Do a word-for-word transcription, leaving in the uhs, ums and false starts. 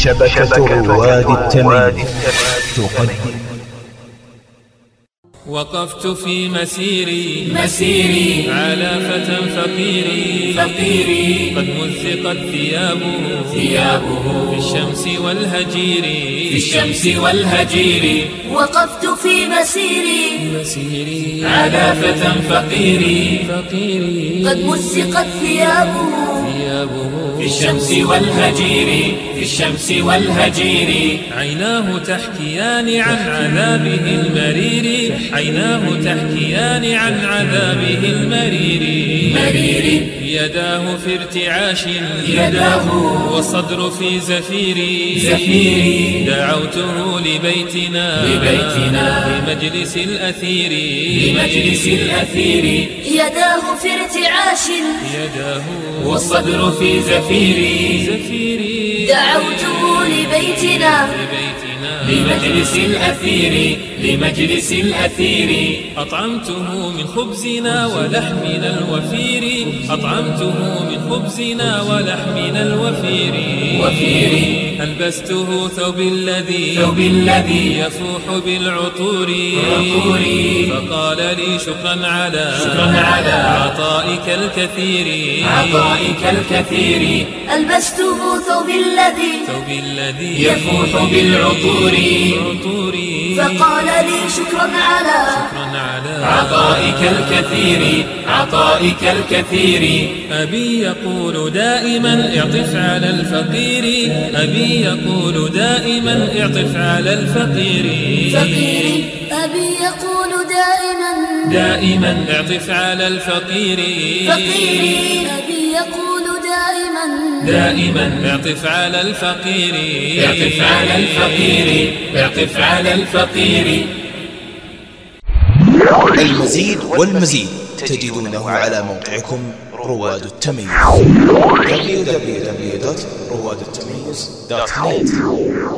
شبكة رواد التمييز تقدم. وقفت في مسيري مسيري على فتى فقيري فقيري قد مزقت ثيابه ثيابه في الشمس والهجير في الشمس والهجير. وقفت في مسيري مسيري على فتى فقيري فقيري قد مزقت ثيابه ثيابه في الشمس والهجير في الشمس والهجير. عيناه تحكيان عن عذابه المرير عيناه تحكيان عن عذابه المرير مرير. يداه في ارتعاش يداه والصدر في زفير زفير. دعوته لبيتنا لبيتنا لمجلس الأثير لمجلس الأثير. يداه في ارتعاش يداه والصدر في زفير زفير. دعوته لبيتنا لبيتنا لمجلس الأثير لمجلس الأثير. أطعمته من خبزنا ولحمنا الوفير أطعمته من خبزنا ولحمنا الوفير وفير. ألبسته ثوب الذي ثوب الذي يفوح بالعطور عطور. فقال لي شكرا على شكرا على عطائك الكثير عطائك الكثير. ألبسته ثوب الذي ثوب الذي يفوح بالعطور عطور. فقال لي شكرا على شكرا على عطائك الكثير عطائك الكثير. أبي يقول دائما اعطف على الفقير أبي يقول دائما اعطف على الفقير فقير. أبي يقول دائما دائما اعطف على الفقير فقير. أبي يقول دائما دائما اعطف على الفقير اعطف على الفقير اعطف على الفقير. المزيد والمزيد تجدونه على موقعكم رواد التمييز دبليو دبليو دبليو دوت رواد التمييز دوت نت.